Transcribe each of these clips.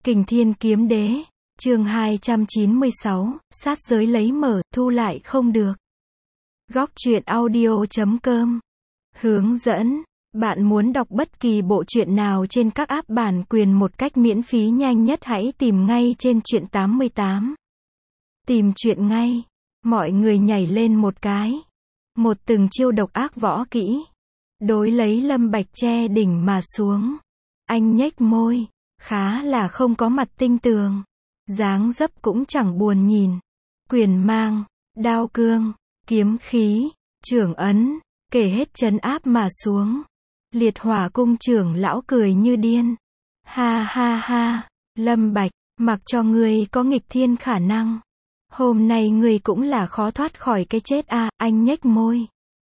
Kình Thiên Kiếm Đế, chương 296, sát giới lấy mở, thu lại không được. Góc truyện audio.com. Hướng dẫn, bạn muốn đọc bất kỳ bộ truyện nào trên các app bản quyền một cách miễn phí nhanh nhất hãy tìm ngay trên truyện 88. Tìm truyện ngay, mọi người nhảy lên một cái. Một từng chiêu độc ác võ kỹ. Đối lấy Lâm Bạch che đỉnh mà xuống. Anh nhếch môi, khá là không có mặt tinh tường. Dáng dấp cũng chẳng buồn nhìn. Quyền mang, đao cương, kiếm khí, trưởng ấn, kể hết trấn áp mà xuống. Liệt Hỏa cung trưởng lão cười như điên. Ha ha ha, Lâm Bạch, mặc cho ngươi có nghịch thiên khả năng. Hôm nay ngươi cũng là khó thoát khỏi cái chết à, anh nhếch môi.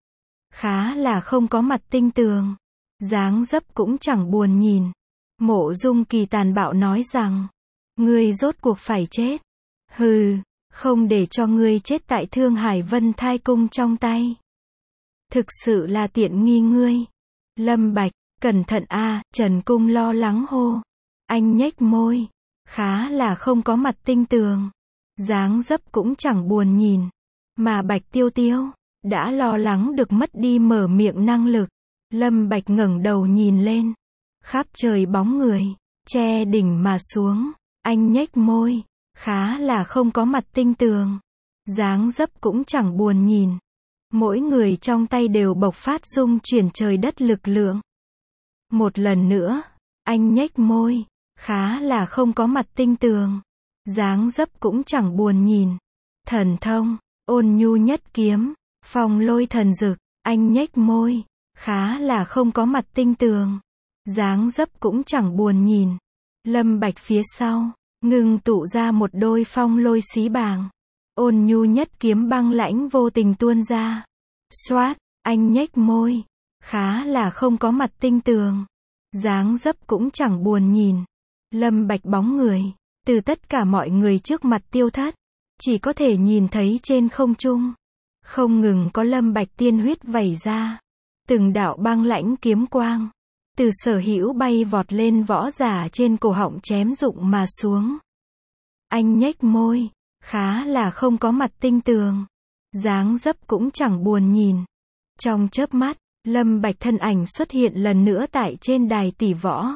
Khá là không có mặt tinh tường. Dáng dấp cũng chẳng buồn nhìn. Mộ Dung Kỳ tàn bạo nói rằng, ngươi rốt cuộc phải chết. Hừ, không để cho ngươi chết tại Thương Hải Vân Thai Cung trong tay. Thực sự là tiện nghi ngươi. Lâm Bạch, cẩn thận a, Trần Cung lo lắng hô. Anh nhếch môi, khá là không có mặt tinh tường. Dáng dấp cũng chẳng buồn nhìn. Mà Bạch Tiêu Tiêu đã lo lắng được mất đi mở miệng năng lực. Lâm Bạch ngẩng đầu nhìn lên. Khắp trời bóng người, che đỉnh mà xuống. Anh nhếch môi, khá là không có mặt tinh tường. Dáng dấp cũng chẳng buồn nhìn. Mỗi người trong tay đều bộc phát dung chuyển trời đất lực lượng. Một lần nữa, anh nhếch môi, khá là không có mặt tinh tường. Dáng dấp cũng chẳng buồn nhìn. Thần thông, ôn nhu nhất kiếm, phong lôi thần dực, anh nhếch môi, khá là không có mặt tinh tường. Dáng dấp cũng chẳng buồn nhìn. Lâm Bạch phía sau, ngưng tụ ra một đôi phong lôi xí bàng. Ôn nhu nhất kiếm băng lãnh vô tình tuôn ra. Xoát, anh nhếch môi, khá là không có mặt tinh tường. Dáng dấp cũng chẳng buồn nhìn. Lâm Bạch bóng người, từ tất cả mọi người trước mặt tiêu thất. Chỉ có thể nhìn thấy trên không trung. Không ngừng có Lâm Bạch tiên huyết vẩy ra. Từng đạo băng lãnh kiếm quang. Từ Sở Hữu bay vọt lên võ giả trên cổ họng chém rụng mà xuống. Anh nhếch môi, khá là không có mặt tinh tường. Dáng dấp cũng chẳng buồn nhìn. Trong chớp mắt, Lâm Bạch thân ảnh xuất hiện lần nữa tại trên đài tỷ võ.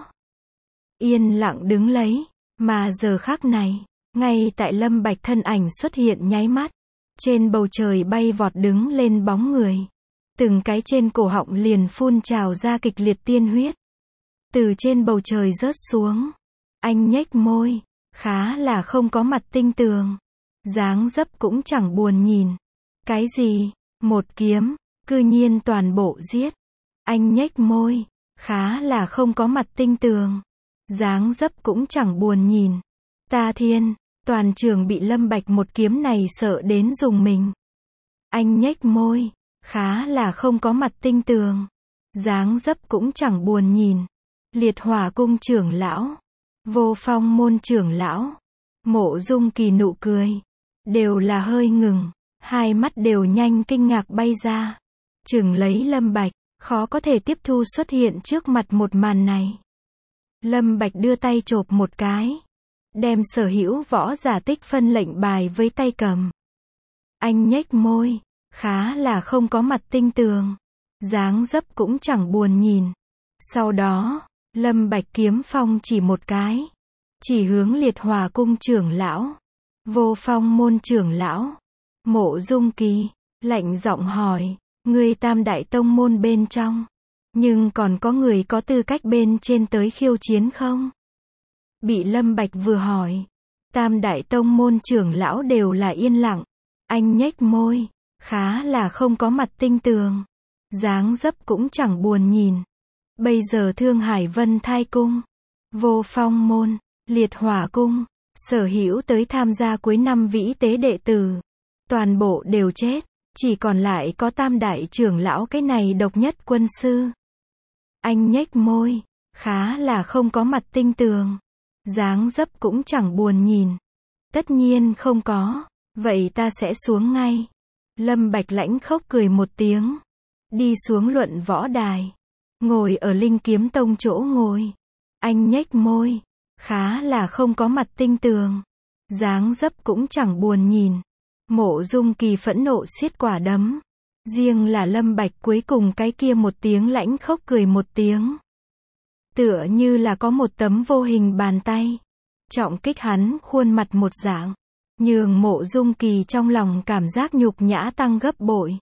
Yên lặng đứng lấy, mà giờ khắc này, ngay tại Lâm Bạch thân ảnh xuất hiện nháy mắt, trên bầu trời bay vọt đứng lên bóng người. Từng cái trên cổ họng liền phun trào ra kịch liệt tiên huyết. Từ trên bầu trời rớt xuống. Anh nhếch môi, khá là không có mặt tinh tường. Dáng dấp cũng chẳng buồn nhìn. Cái gì? Một kiếm, cư nhiên toàn bộ giết. Anh nhếch môi, khá là không có mặt tinh tường. Dáng dấp cũng chẳng buồn nhìn. Ta thiên, toàn trường bị Lâm Bạch một kiếm này sợ đến rùng mình. Anh nhếch môi, khá là không có mặt tinh tường. Dáng dấp cũng chẳng buồn nhìn. Liệt Hỏa cung trưởng lão, Vô Phong môn trưởng lão, Mộ Dung Kỳ nụ cười, đều là hơi ngừng, hai mắt đều nhanh kinh ngạc bay ra. Chừng lấy Lâm Bạch, khó có thể tiếp thu xuất hiện trước mặt một màn này. Lâm Bạch đưa tay chộp một cái, đem Sở Hữu võ giả tích phân lệnh bài với tay cầm. Anh nhếch môi, khá là không có mặt tinh tường. Dáng dấp cũng chẳng buồn nhìn. Sau đó, Lâm Bạch kiếm phong chỉ một cái. Chỉ hướng Liệt Hỏa cung trưởng lão, Vô Phong môn trưởng lão, Mộ Dung Kỳ, lạnh giọng hỏi, ngươi Tam Đại Tông môn bên trong, nhưng còn có người có tư cách bên trên tới khiêu chiến không? Bị Lâm Bạch vừa hỏi, Tam Đại Tông môn trưởng lão đều là yên lặng. Anh nhếch môi, khá là không có mặt tinh tường. Dáng dấp cũng chẳng buồn nhìn. Bây giờ Thương Hải Vân Thai Cung, Vô Phong môn, Liệt Hỏa cung, Sở Hữu tới tham gia cuối năm vĩ tế đệ tử. Toàn bộ đều chết, chỉ còn lại có Tam Đại trưởng lão cái này độc nhất quân sư. Anh nhếch môi, khá là không có mặt tinh tường. Dáng dấp cũng chẳng buồn nhìn. Tất nhiên không có, vậy ta sẽ xuống ngay. Lâm Bạch lãnh khốc cười một tiếng. Đi xuống luận võ đài. Ngồi ở Linh Kiếm Tông chỗ ngồi. Anh nhếch môi, khá là không có mặt tinh tường. Dáng dấp cũng chẳng buồn nhìn. Mộ Dung Kỳ phẫn nộ siết quả đấm. Riêng là Lâm Bạch cuối cùng cái kia một tiếng lãnh khốc cười một tiếng. Tựa như là có một tấm vô hình bàn tay. Trọng kích hắn khuôn mặt một dạng. Nhường Mộ Dung Kỳ trong lòng cảm giác nhục nhã tăng gấp bội.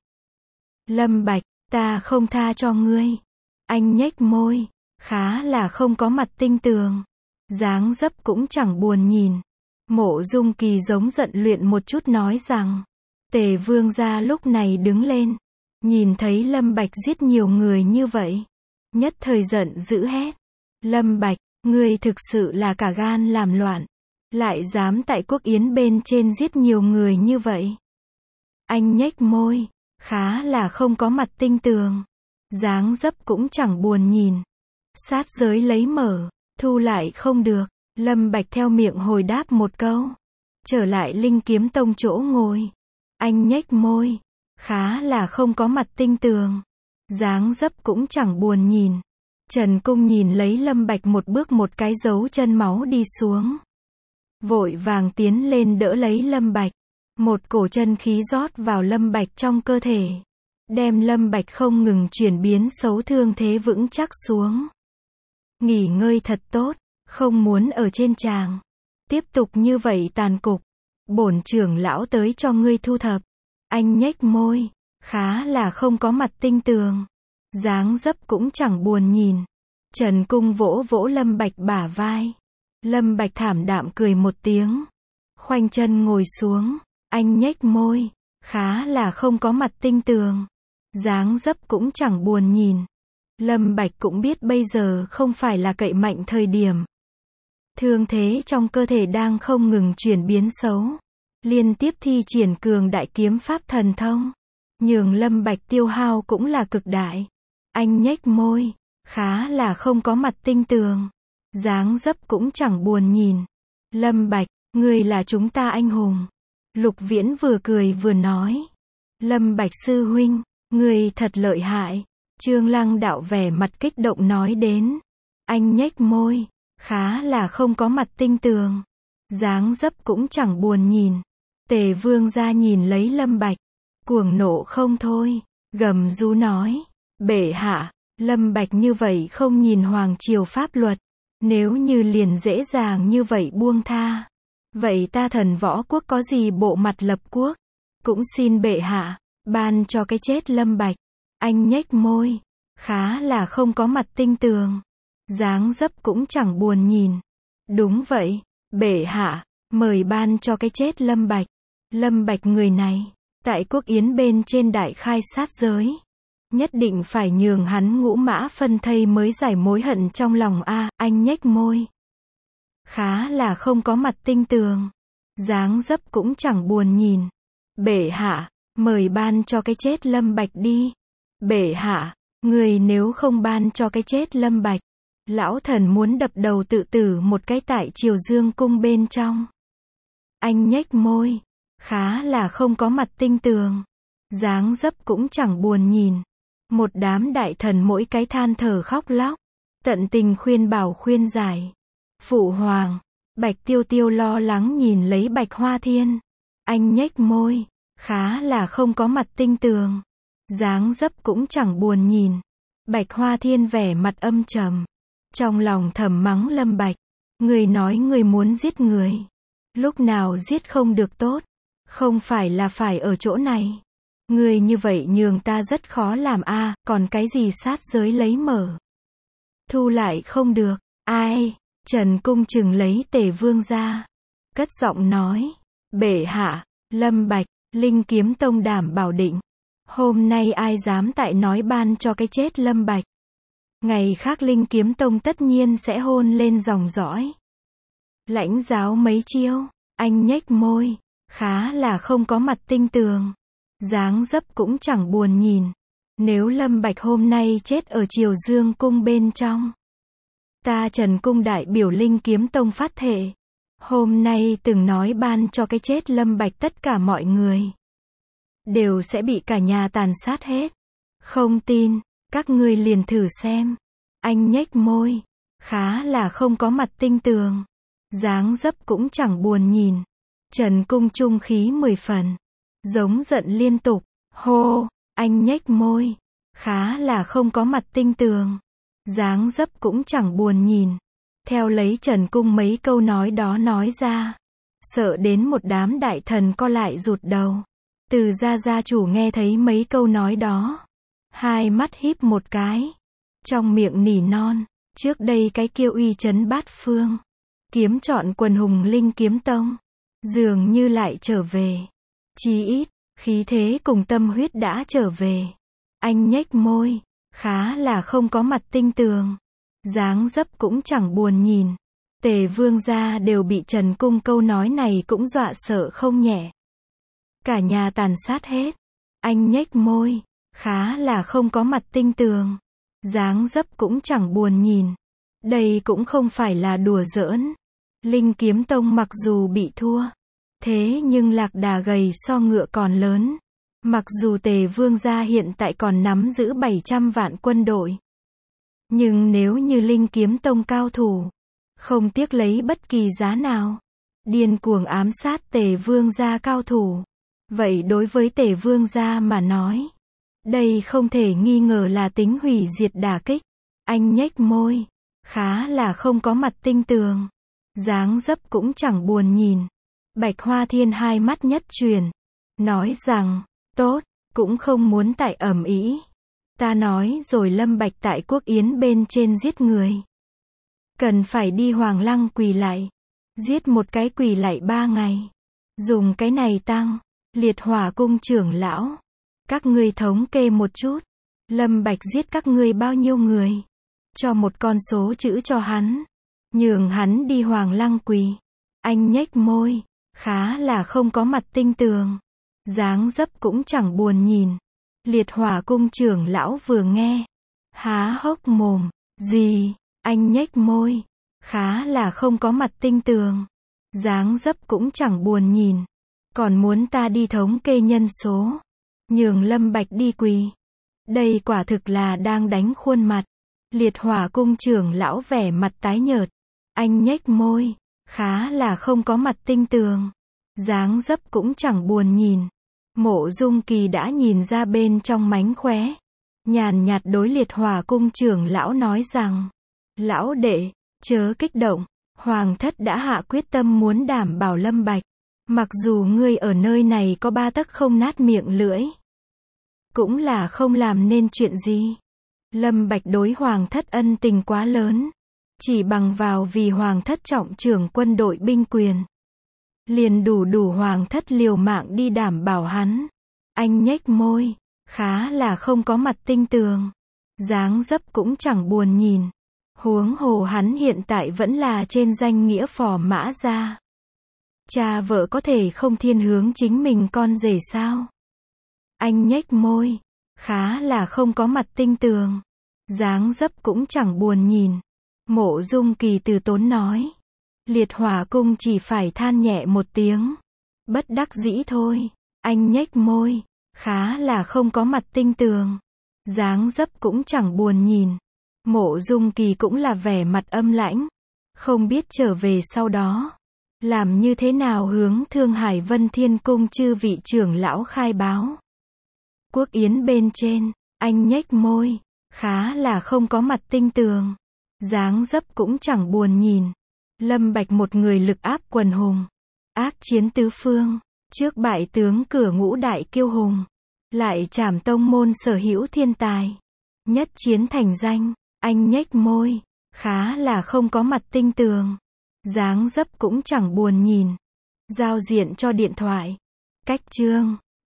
Lâm Bạch, ta không tha cho ngươi. Anh nhếch môi. Khá là không có mặt tinh tường. Dáng dấp cũng chẳng buồn nhìn. Mộ Dung Kỳ giống giận luyện một chút nói rằng. Tề Vương gia lúc này đứng lên. Nhìn thấy Lâm Bạch giết nhiều người như vậy. Nhất thời giận dữ hét. Lâm Bạch, ngươi thực sự là cả gan làm loạn. Lại dám tại quốc yến bên trên giết nhiều người như vậy. Anh nhếch môi. Khá là không có mặt tinh tường. Dáng dấp cũng chẳng buồn nhìn. Sát giới lấy mở. Thu lại không được. Lâm Bạch theo miệng hồi đáp một câu. Trở lại Linh Kiếm Tông chỗ ngồi. Anh nhếch môi. Khá là không có mặt tinh tường. Dáng dấp cũng chẳng buồn nhìn. Trần Cung nhìn lấy Lâm Bạch một bước một cái dấu chân máu đi xuống. Vội vàng tiến lên đỡ lấy Lâm Bạch. Một cổ chân khí rót vào Lâm Bạch trong cơ thể. Đem Lâm Bạch không ngừng chuyển biến xấu thương thế vững chắc xuống. Nghỉ ngơi thật tốt. Không muốn ở trên tràng. Tiếp tục như vậy tàn cục. Bổn trưởng lão tới cho ngươi thu thập. Anh nhếch môi. Khá là không có mặt tinh tường. Dáng dấp cũng chẳng buồn nhìn. Trần Cung vỗ vỗ Lâm Bạch bả vai. Lâm Bạch thảm đạm cười một tiếng. Khoanh chân ngồi xuống. Anh nhếch môi. Khá là không có mặt tinh tường. Dáng dấp cũng chẳng buồn nhìn. Lâm Bạch cũng biết bây giờ không phải là cậy mạnh thời điểm. Thương thế trong cơ thể đang không ngừng chuyển biến xấu. Liên tiếp thi triển cường đại kiếm pháp thần thông. Nhường Lâm Bạch tiêu hao cũng là cực đại. Anh nhếch môi. Khá là không có mặt tinh tường. Dáng dấp cũng chẳng buồn nhìn. Lâm Bạch, ngươi là chúng ta anh hùng. Lục Viễn vừa cười vừa nói. Lâm Bạch sư huynh, ngươi thật lợi hại. Trương Lăng Đạo vẻ mặt kích động nói đến. Anh nhếch môi. Khá là không có mặt tinh tường. Dáng dấp cũng chẳng buồn nhìn. Tề Vương gia nhìn lấy Lâm Bạch. Cuồng nộ không thôi. Gầm rú nói. Bệ hạ, Lâm Bạch như vậy không nhìn hoàng triều pháp luật. Nếu như liền dễ dàng như vậy buông tha. Vậy ta Thần Võ Quốc có gì bộ mặt lập quốc. Cũng xin bệ hạ, ban cho cái chết Lâm Bạch. Anh nhếch môi. Khá là không có mặt tinh tường. Dáng dấp cũng chẳng buồn nhìn. Đúng vậy, bệ hạ, mời ban cho cái chết Lâm Bạch. Lâm Bạch người này, tại quốc yến bên trên đại khai sát giới. Nhất định phải nhường hắn ngũ mã phân thây mới giải mối hận trong lòng a. Anh nhếch môi. Khá là không có mặt tinh tường. Dáng dấp cũng chẳng buồn nhìn. Bệ hạ, mời ban cho cái chết Lâm Bạch đi. Bệ hạ, người nếu không ban cho cái chết Lâm Bạch. Lão thần muốn đập đầu tự tử một cái tại Triều Dương cung bên trong. Anh nhếch môi. Khá là không có mặt tinh tường. Dáng dấp cũng chẳng buồn nhìn. Một đám đại thần mỗi cái than thở khóc lóc. Tận tình khuyên bảo khuyên giải. Phụ hoàng. Bạch Tiêu Tiêu lo lắng nhìn lấy Bạch Hoa Thiên. Anh nhếch môi. Khá là không có mặt tinh tường. Dáng dấp cũng chẳng buồn nhìn. Bạch Hoa Thiên vẻ mặt âm trầm. Trong lòng thầm mắng Lâm Bạch. Người nói người muốn giết người. Lúc nào giết không được tốt. Không phải là phải ở chỗ này. Người như vậy nhường ta rất khó làm a. Còn cái gì sát giới lấy mở. Thu lại không được. Ai? Trần Cung chừng lấy Tề Vương ra. Cất giọng nói. Bệ hạ, Lâm Bạch, Linh Kiếm Tông đảm bảo định. Hôm nay ai dám tại nói ban cho cái chết Lâm Bạch. Ngày khác Linh Kiếm Tông tất nhiên sẽ hôn lên dòng dõi. Lãnh giáo mấy chiêu. Anh nhếch môi. Khá là không có mặt tinh tường. Dáng dấp cũng chẳng buồn nhìn. Nếu Lâm Bạch hôm nay chết ở Triều Dương cung bên trong. Ta Trần Cung đại biểu Linh Kiếm Tông phát thệ. Hôm nay từng nói ban cho cái chết Lâm Bạch tất cả mọi người. Đều sẽ bị cả nhà tàn sát hết. Không tin, các ngươi liền thử xem. Anh nhếch môi. khá là không có mặt tinh tường. Dáng dấp cũng chẳng buồn nhìn. Trần Cung trung khí 10 phần. Giống giận liên tục. Hô, anh nhếch môi. Khá là không có mặt tinh tường. Dáng dấp cũng chẳng buồn nhìn. Theo lấy Trần Cung mấy câu nói đó nói ra. Sợ đến một đám đại thần co lại rụt đầu. Từ gia chủ nghe thấy mấy câu nói đó. Hai mắt híp một cái. Trong miệng nỉ non. Trước đây cái kiêu uy chấn bát phương. Kiếm chọn quần hùng linh kiếm tông. Dường như lại trở về. Chí ít, khí thế cùng tâm huyết đã trở về. Anh nhếch môi. Khá là không có mặt tinh tường. Dáng dấp cũng chẳng buồn nhìn. Tề vương gia đều bị Trần Cung câu nói này cũng dọa sợ không nhẹ. Cả nhà tàn sát hết. Anh nhếch môi. Khá là không có mặt tinh tường. Dáng dấp cũng chẳng buồn nhìn. Đây cũng không phải là đùa giỡn. Linh kiếm tông mặc dù bị thua. Thế nhưng lạc đà gầy so ngựa còn lớn. Mặc dù Tề vương gia hiện tại còn nắm giữ 700 vạn quân đội. Nhưng nếu như Linh kiếm tông cao thủ. Không tiếc lấy bất kỳ giá nào. Điên cuồng ám sát Tề vương gia cao thủ. Vậy đối với Tề vương gia mà nói. Đây không thể nghi ngờ là tính hủy diệt đả kích. Anh nhếch môi. Khá là không có mặt tinh tường. Dáng dấp cũng chẳng buồn nhìn. Bạch Hoa Thiên hai mắt nhất chuyển. Nói rằng, tốt, cũng không muốn tại ầm ĩ. Ta nói rồi Lâm Bạch tại quốc yến bên trên giết người. Cần phải đi Hoàng Lăng quỳ lạy. Giết một cái quỳ lạy 3 ngày. Dùng cái này tăng. Liệt Hỏa cung trưởng lão. Các ngươi thống kê một chút. Lâm Bạch giết các ngươi bao nhiêu người. Cho một con số chữ cho hắn. Nhường hắn đi Hoàng Lăng quỳ. Anh nhếch môi. Khá là không có mặt tinh tường. Dáng dấp cũng chẳng buồn nhìn. Liệt Hỏa cung trưởng lão vừa nghe. Há hốc mồm. Gì? Anh nhếch môi. Khá là không có mặt tinh tường. Dáng dấp cũng chẳng buồn nhìn. Còn muốn ta đi thống kê nhân số. Nhường Lâm Bạch đi quỳ. Đây quả thực là đang đánh khuôn mặt. Liệt Hỏa cung trưởng lão vẻ mặt tái nhợt. Anh nhếch môi. Khá là không có mặt tinh tường. Dáng dấp cũng chẳng buồn nhìn. Mộ Dung Kỳ đã nhìn ra bên trong mánh khóe. Nhàn nhạt đối Liệt Hỏa cung trưởng lão nói rằng. Lão đệ, chớ kích động. Hoàng thất đã hạ quyết tâm muốn đảm bảo Lâm Bạch. Mặc dù ngươi ở nơi này có 3 tấc không nát miệng lưỡi. Cũng là không làm nên chuyện gì. Lâm Bạch đối Hoàng thất ân tình quá lớn. Chỉ bằng vào vì Hoàng thất trọng trưởng quân đội binh quyền. Liền đủ Hoàng thất liều mạng đi đảm bảo hắn. Anh nhếch môi. Khá là không có mặt tinh tường. Dáng dấp cũng chẳng buồn nhìn. Huống hồ hắn hiện tại vẫn là trên danh nghĩa phò mã gia. Cha vợ có thể không thiên hướng chính mình con rể sao? Anh nhếch môi. Khá là không có mặt tinh tường. Dáng dấp cũng chẳng buồn nhìn. Mộ Dung Kỳ từ tốn nói. Liệt Hỏa cung chỉ phải than nhẹ một tiếng. Bất đắc dĩ thôi. Anh nhếch môi. Khá là không có mặt tinh tường. Dáng dấp cũng chẳng buồn nhìn. Mộ Dung Kỳ cũng là vẻ mặt âm lãnh. Không biết trở về sau đó. Làm như thế nào hướng Thương Hải Vân Thiên cung chư vị trưởng lão khai báo. Quốc yến bên trên. Anh nhếch môi. Khá là không có mặt tinh tường. Dáng dấp cũng chẳng buồn nhìn. Lâm Bạch một người lực áp quần hùng. Ác chiến tứ phương. Trước bại tướng cửa ngũ đại kiêu hùng. Lại trảm tông môn sở hữu thiên tài. Nhất chiến thành danh. Anh nhếch môi. Khá là không có mặt tinh tường. Dáng dấp cũng chẳng buồn nhìn. Giao diện cho điện thoại. Cách chương.